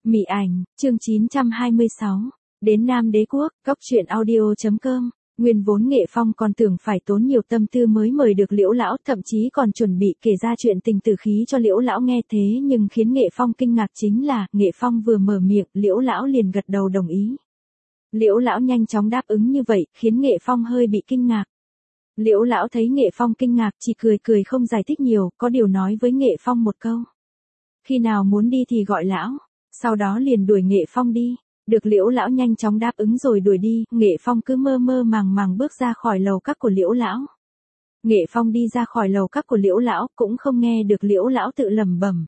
Mị ảnh, chương 926. Đến Nam Đế Quốc, Cóc Truyện Audio.com. Nguyên vốn Nghệ Phong còn tưởng phải tốn nhiều tâm tư mới mời được Liễu Lão, thậm chí còn chuẩn bị kể ra chuyện tình tử khí cho Liễu Lão nghe, thế nhưng khiến Nghệ Phong kinh ngạc chính là, Nghệ Phong vừa mở miệng, Liễu Lão liền gật đầu đồng ý. Liễu Lão nhanh chóng đáp ứng như vậy, khiến Nghệ Phong hơi bị kinh ngạc. Liễu Lão thấy Nghệ Phong kinh ngạc, chỉ cười cười không giải thích nhiều, có điều nói với Nghệ Phong một câu. Khi nào muốn đi thì gọi Lão, sau đó liền đuổi Nghệ Phong đi. Được Liễu Lão nhanh chóng đáp ứng rồi đuổi đi, Nghệ Phong cứ mơ mơ màng màng bước ra khỏi lầu các của Liễu Lão. Nghệ Phong đi ra khỏi lầu các của Liễu Lão, cũng không nghe được Liễu Lão tự lẩm bẩm.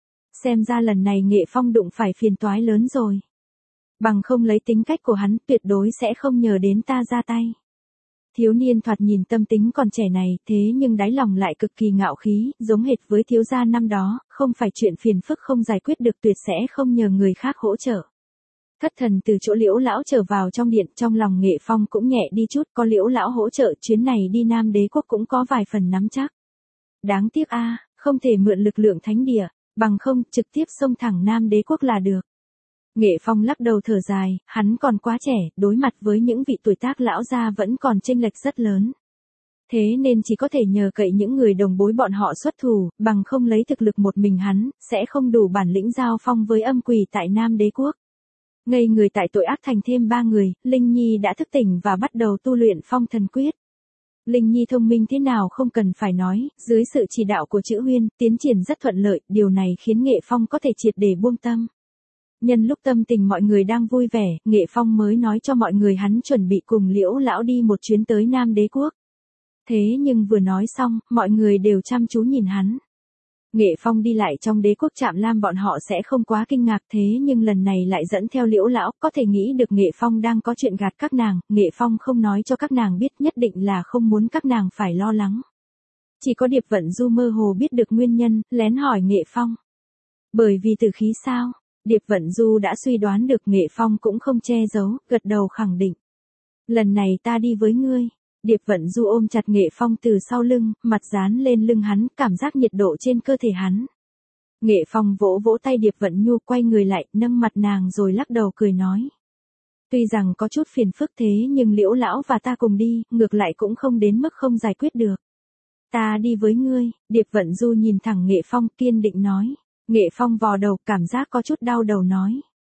Xem ra lần này Nghệ Phong đụng phải phiền toái lớn rồi. Bằng không lấy tính cách của hắn, tuyệt đối sẽ không nhờ đến ta ra tay. Thiếu niên thoạt nhìn tâm tính còn trẻ này, thế nhưng đáy lòng lại cực kỳ ngạo khí, giống hệt với thiếu gia năm đó, không phải chuyện phiền phức không giải quyết được tuyệt sẽ không nhờ người khác hỗ trợ. Thất thần từ chỗ Liễu Lão trở vào trong điện, trong lòng Nghệ Phong cũng nhẹ đi chút, có Liễu Lão hỗ trợ chuyến này đi Nam Đế Quốc cũng có vài phần nắm chắc. Đáng tiếc không thể mượn lực lượng thánh địa, bằng không trực tiếp xông thẳng Nam Đế Quốc là được. Nghệ Phong lắc đầu thở dài, hắn còn quá trẻ, đối mặt với những vị tuổi tác lão gia vẫn còn chênh lệch rất lớn. Thế nên chỉ có thể nhờ cậy những người đồng bối bọn họ xuất thủ, bằng không lấy thực lực một mình hắn, sẽ không đủ bản lĩnh giao phong với âm quỷ tại Nam Đế Quốc. Ngây người tại tội ác thành thêm 3 người, Linh Nhi đã thức tỉnh và bắt đầu tu luyện phong thần quyết. Linh Nhi thông minh thế nào không cần phải nói, dưới sự chỉ đạo của Chữ Huyên, tiến triển rất thuận lợi, điều này khiến Nghệ Phong có thể triệt để buông tâm. Nhân lúc tâm tình mọi người đang vui vẻ, Nghệ Phong mới nói cho mọi người hắn chuẩn bị cùng Liễu Lão đi một chuyến tới Nam Đế Quốc. Thế nhưng vừa nói xong, mọi người đều chăm chú nhìn hắn. Nghệ Phong đi lại trong Đế Quốc Trạm Lam bọn họ sẽ không quá kinh ngạc, thế nhưng lần này lại dẫn theo Liễu Lão, có thể nghĩ được Nghệ Phong đang có chuyện gạt các nàng, Nghệ Phong không nói cho các nàng biết, nhất định là không muốn các nàng phải lo lắng. Chỉ có Điệp Vận Du mơ hồ biết được nguyên nhân, lén hỏi Nghệ Phong. Bởi vì tử khí sao? Điệp Vận Du đã suy đoán được, Nghệ Phong cũng không che giấu, gật đầu khẳng định. Lần này ta đi với ngươi. Điệp Vận Du ôm chặt Nghệ Phong từ sau lưng, mặt dán lên lưng hắn, cảm giác nhiệt độ trên cơ thể hắn. Nghệ Phong vỗ vỗ tay Điệp Vận Nhu, quay người lại, nâng mặt nàng rồi lắc đầu cười nói. Tuy rằng có chút phiền phức thế nhưng Liễu Lão và ta cùng đi, ngược lại cũng không đến mức không giải quyết được. Ta đi với ngươi. Điệp Vận Du nhìn thẳng Nghệ Phong, kiên định nói. Nghệ Phong vò đầu, cảm giác có chút đau đầu nói.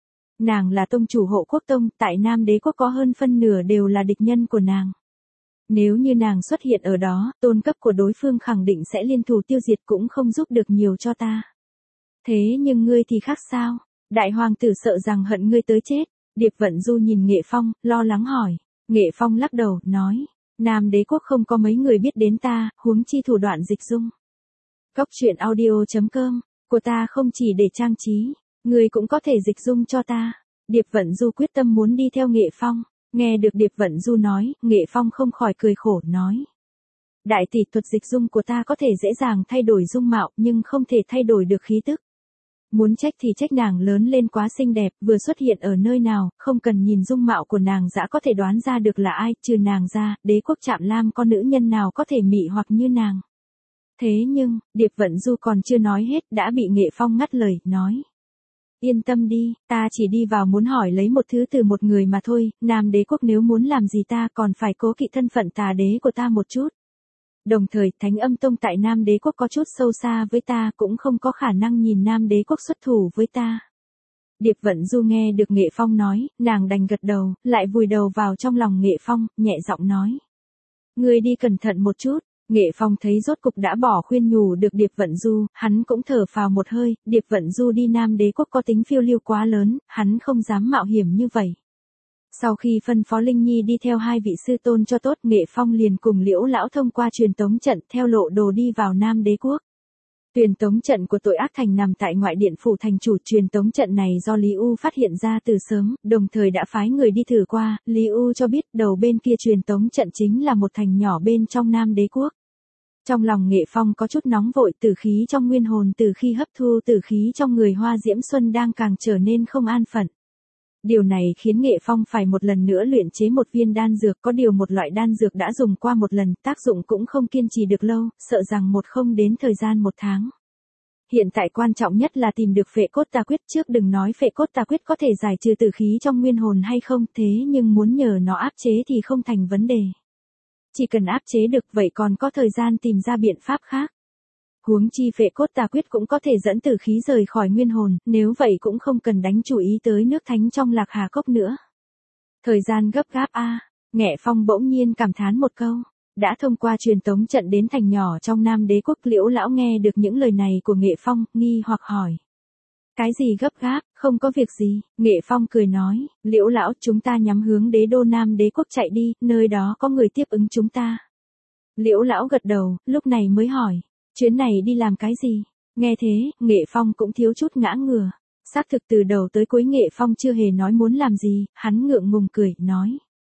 Nàng là tông chủ Hộ Quốc Tông, tại Nam Đế Quốc có hơn phân nửa đều là địch nhân của nàng. Nếu như nàng xuất hiện ở đó, tôn cấp của đối phương khẳng định sẽ liên thủ tiêu diệt, cũng không giúp được nhiều cho ta. Thế nhưng ngươi thì khác sao? Đại hoàng tử sợ rằng hận ngươi tới chết. Điệp Vận Du nhìn Nghệ Phong, lo lắng hỏi. Nghệ Phong lắc đầu, nói. Nam Đế Quốc không có mấy người biết đến ta, huống chi thủ đoạn dịch dung. Cóc Truyện Audio.com. Của ta không chỉ để trang trí, ngươi cũng có thể dịch dung cho ta. Điệp Vận Du quyết tâm muốn đi theo Nghệ Phong. Nghe được Điệp Vận Du nói, Nghệ Phong không khỏi cười khổ, nói. Đại tỷ, thuật dịch dung của ta có thể dễ dàng thay đổi dung mạo, nhưng không thể thay đổi được khí tức. Muốn trách thì trách nàng lớn lên quá xinh đẹp, vừa xuất hiện ở nơi nào, không cần nhìn dung mạo của nàng đã có thể đoán ra được là ai, trừ nàng ra, Đế Quốc Trạm Lam có nữ nhân nào có thể mị hoặc như nàng. Thế nhưng, Điệp Vận Du còn chưa nói hết, đã bị Nghệ Phong ngắt lời, nói. Yên tâm đi, ta chỉ đi vào muốn hỏi lấy một thứ từ một người mà thôi, Nam Đế Quốc nếu muốn làm gì ta còn phải cố kỵ thân phận tà đế của ta một chút. Đồng thời, Thánh Âm Tông tại Nam Đế Quốc có chút sâu xa với ta, cũng không có khả năng nhìn Nam Đế Quốc xuất thủ với ta. Điệp Vận Du nghe được Nghệ Phong nói, nàng đành gật đầu, lại vùi đầu vào trong lòng Nghệ Phong, nhẹ giọng nói. Ngươi đi cẩn thận một chút. Nghệ Phong thấy rốt cục đã bỏ khuyên nhủ được Điệp Vận Du, hắn cũng thở phào một hơi, Điệp Vận Du đi Nam Đế Quốc có tính phiêu lưu quá lớn, hắn không dám mạo hiểm như vậy. Sau khi phân phó Linh Nhi đi theo hai vị sư tôn cho tốt, Nghệ Phong liền cùng Liễu Lão thông qua truyền tống trận theo lộ đồ đi vào Nam Đế Quốc. Truyền tống trận của tội ác thành nằm tại ngoại điện phủ thành chủ, truyền tống trận này do Lý U phát hiện ra từ sớm, đồng thời đã phái người đi thử qua, Lý U cho biết đầu bên kia truyền tống trận chính là một thành nhỏ bên trong Nam Đế Quốc. Trong lòng Nghệ Phong có chút nóng vội, tử khí trong nguyên hồn từ khi hấp thu tử khí trong người Hoa Diễm Xuân đang càng trở nên không an phận. Điều này khiến Nghệ Phong phải một lần nữa luyện chế một viên đan dược, có điều một loại đan dược đã dùng qua một lần, tác dụng cũng không kiên trì được lâu, sợ rằng không đến thời gian 1 tháng. Hiện tại quan trọng nhất là tìm được phệ cốt tà quyết, trước đừng nói phệ cốt tà quyết có thể giải trừ tử khí trong nguyên hồn hay không, thế nhưng muốn nhờ nó áp chế thì không thành vấn đề. Chỉ cần áp chế được vậy còn có thời gian tìm ra biện pháp khác. Huống chi phệ cốt tà quyết cũng có thể dẫn tử khí rời khỏi nguyên hồn, nếu vậy cũng không cần đánh chú ý tới nước thánh trong Lạc Hà Cốc nữa. Thời gian gấp gáp a. Nghệ Phong bỗng nhiên cảm thán một câu. Đã thông qua truyền tống trận đến thành nhỏ trong Nam Đế Quốc, Liễu lão nghe được những lời này của Nghệ Phong, nghi hoặc hỏi. Cái gì gấp gáp, không có việc gì, Nghệ Phong cười nói, Liễu lão chúng ta nhắm hướng đế đô Nam Đế Quốc chạy đi, nơi đó có người tiếp ứng chúng ta. Liễu lão gật đầu, lúc này mới hỏi, chuyến này đi làm cái gì? Nghe thế, Nghệ Phong cũng thiếu chút ngã ngửa. Xác thực từ đầu tới cuối Nghệ Phong chưa hề nói muốn làm gì, hắn ngượng ngùng cười, nói.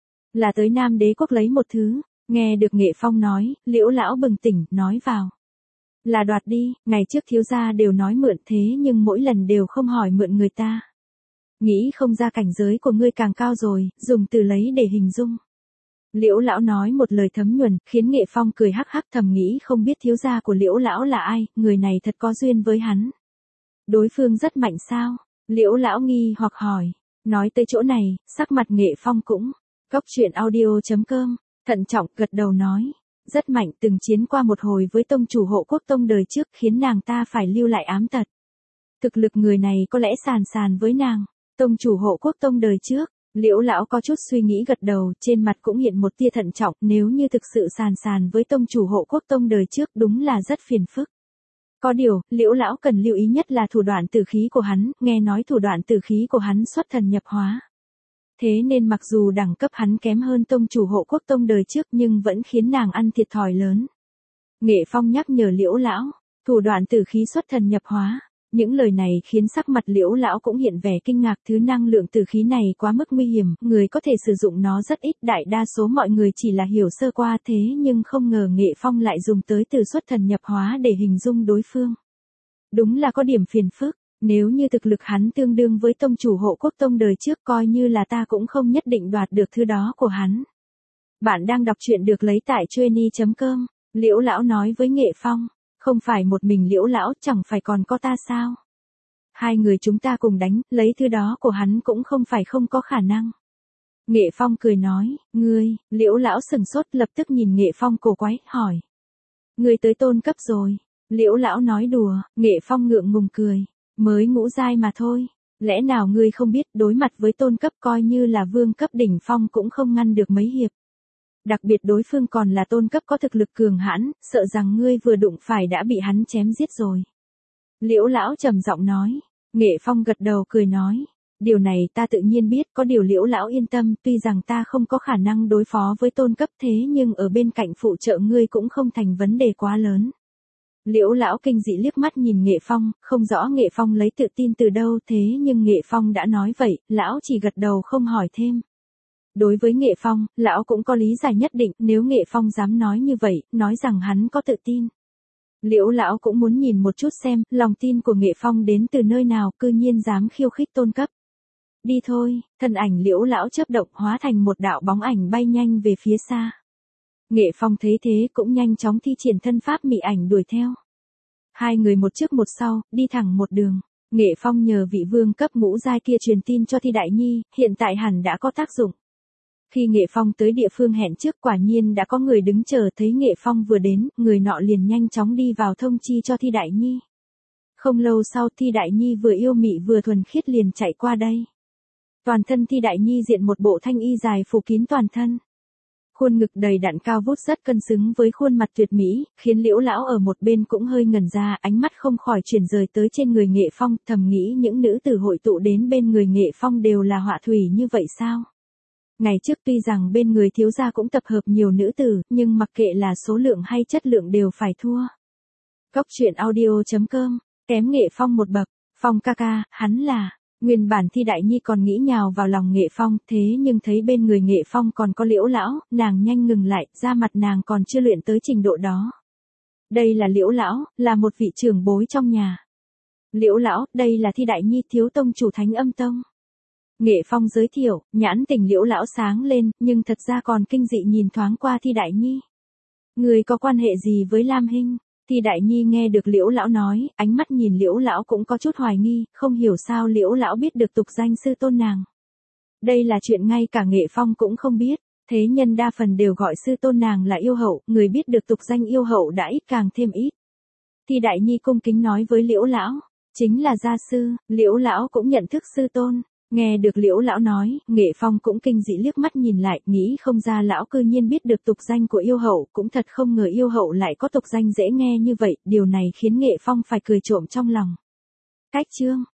Là tới Nam Đế Quốc lấy một thứ. Nghe được Nghệ Phong nói, Liễu lão bừng tỉnh, nói vào. Là đoạt đi, ngày trước thiếu gia đều nói mượn thế nhưng mỗi lần đều không hỏi mượn người ta. Nghĩ không ra cảnh giới của ngươi càng cao rồi, dùng từ lấy để hình dung. Liễu lão nói một lời thấm nhuần, khiến Nghệ Phong cười hắc hắc, thầm nghĩ không biết thiếu gia của Liễu lão là ai, người này thật có duyên với hắn. Đối phương rất mạnh sao? Liễu lão nghi hoặc hỏi. Nói tới chỗ này, sắc mặt Nghệ Phong cũng. Cốc truyện audio.com, thận trọng gật đầu nói. Rất mạnh, từng chiến qua một hồi với tông chủ Hộ Quốc Tông đời trước, khiến nàng ta phải lưu lại ám tật. Thực lực người này có lẽ sàn sàn với nàng. Tông chủ Hộ Quốc Tông đời trước. Liễu lão có chút suy nghĩ gật đầu, trên mặt cũng hiện một tia thận trọng, nếu như thực sự sàn sàn với tông chủ Hộ Quốc Tông đời trước đúng là rất phiền phức. Có điều, Liễu lão cần lưu ý nhất là thủ đoạn tử khí của hắn, nghe nói thủ đoạn tử khí của hắn xuất thần nhập hóa. Thế nên mặc dù đẳng cấp hắn kém hơn tông chủ Hộ Quốc Tông đời trước nhưng vẫn khiến nàng ăn thiệt thòi lớn. Nghệ Phong nhắc nhở Liễu lão, thủ đoạn tử khí xuất thần nhập hóa. Những lời này khiến sắc mặt Liễu lão cũng hiện vẻ kinh ngạc, thứ năng lượng tử khí này quá mức nguy hiểm, người có thể sử dụng nó rất ít, đại đa số mọi người chỉ là hiểu sơ qua thế nhưng không ngờ Nghệ Phong lại dùng tới từ xuất thần nhập hóa để hình dung đối phương. Đúng là có điểm phiền phức, nếu như thực lực hắn tương đương với tông chủ Hộ Quốc Tông đời trước coi như là ta cũng không nhất định đoạt được thứ đó của hắn. Bạn đang đọc truyện được lấy tại Chueny.com, Liễu lão nói với Nghệ Phong. Không phải một mình Liễu lão, chẳng phải còn có ta sao? Hai người chúng ta cùng đánh, lấy thứ đó của hắn cũng không phải không có khả năng. Nghệ Phong cười nói, ngươi, Liễu lão sừng sốt lập tức nhìn Nghệ Phong cổ quái, hỏi. Ngươi tới tôn cấp rồi. Liễu lão nói đùa, Nghệ Phong ngượng ngùng cười. Mới ngũ giai mà thôi. Lẽ nào ngươi không biết đối mặt với tôn cấp coi như là vương cấp đỉnh phong cũng không ngăn được mấy hiệp. Đặc biệt đối phương còn là tôn cấp có thực lực cường hãn, sợ rằng ngươi vừa đụng phải đã bị hắn chém giết rồi. Liễu lão trầm giọng nói. Nghệ Phong gật đầu cười nói. Điều này ta tự nhiên biết, có điều Liễu lão yên tâm, tuy rằng ta không có khả năng đối phó với tôn cấp thế nhưng ở bên cạnh phụ trợ ngươi cũng không thành vấn đề quá lớn. Liễu lão kinh dị liếc mắt nhìn Nghệ Phong, không rõ Nghệ Phong lấy tự tin từ đâu thế nhưng Nghệ Phong đã nói vậy, lão chỉ gật đầu không hỏi thêm. Đối với Nghệ Phong, lão cũng có lý giải nhất định, nếu Nghệ Phong dám nói như vậy, nói rằng hắn có tự tin. Liễu lão cũng muốn nhìn một chút xem, lòng tin của Nghệ Phong đến từ nơi nào, cư nhiên dám khiêu khích tôn cấp. Đi thôi, thân ảnh Liễu lão chớp động hóa thành một đạo bóng ảnh bay nhanh về phía xa. Nghệ Phong thấy thế cũng nhanh chóng thi triển thân pháp mị ảnh đuổi theo. Hai người một trước một sau, đi thẳng một đường. Nghệ Phong nhờ vị vương cấp ngũ giai kia truyền tin cho Thi Đại Nhi, hiện tại hẳn đã có tác dụng. Khi Nghệ Phong tới địa phương hẹn trước quả nhiên đã có người đứng chờ, thấy Nghệ Phong vừa đến, người nọ liền nhanh chóng đi vào thông chi cho Thi Đại Nhi. Không lâu sau Thi Đại Nhi vừa yêu mị vừa thuần khiết liền chạy qua đây. Toàn thân Thi Đại Nhi diện một bộ thanh y dài phủ kín toàn thân. Khuôn ngực đầy đặn cao vút rất cân xứng với khuôn mặt tuyệt mỹ, khiến Liễu lão ở một bên cũng hơi ngẩn ra, ánh mắt không khỏi chuyển rời tới trên người Nghệ Phong, thầm nghĩ những nữ tử hội tụ đến bên người Nghệ Phong đều là họa thủy như vậy sao? Ngày trước tuy rằng bên người thiếu gia cũng tập hợp nhiều nữ tử, nhưng mặc kệ là số lượng hay chất lượng đều phải thua. Cốc truyện audio.com, kém Nghệ Phong một bậc, Phong ca ca, hắn là. Nguyên bản Thi Đại Nhi còn nghĩ nhào vào lòng Nghệ Phong, thế nhưng thấy bên người Nghệ Phong còn có Liễu lão, nàng nhanh ngừng lại, da mặt nàng còn chưa luyện tới trình độ đó. Đây là Liễu lão, là một vị trưởng bối trong nhà. Liễu lão, đây là Thi Đại Nhi, thiếu tông chủ Thánh Âm Tông. Nghệ Phong giới thiệu, nhãn tình Liễu lão sáng lên, nhưng thật ra còn kinh dị nhìn thoáng qua Thi Đại Nhi. Người có quan hệ gì với Lam Hinh? Thi Đại Nhi nghe được Liễu lão nói, ánh mắt nhìn Liễu lão cũng có chút hoài nghi, không hiểu sao Liễu lão biết được tục danh sư tôn nàng. Đây là chuyện ngay cả Nghệ Phong cũng không biết, thế nhân đa phần đều gọi sư tôn nàng là yêu hậu, người biết được tục danh yêu hậu đã ít càng thêm ít. Thi Đại Nhi cung kính nói với Liễu lão, chính là gia sư. Liễu lão cũng nhận thức sư tôn. Nghe được Liễu lão nói, Nghệ Phong cũng kinh dị liếc mắt nhìn lại, nghĩ không ra lão cư nhiên biết được tục danh của yêu hậu, cũng thật không ngờ yêu hậu lại có tục danh dễ nghe như vậy, điều này khiến Nghệ Phong phải cười trộm trong lòng. Cách chương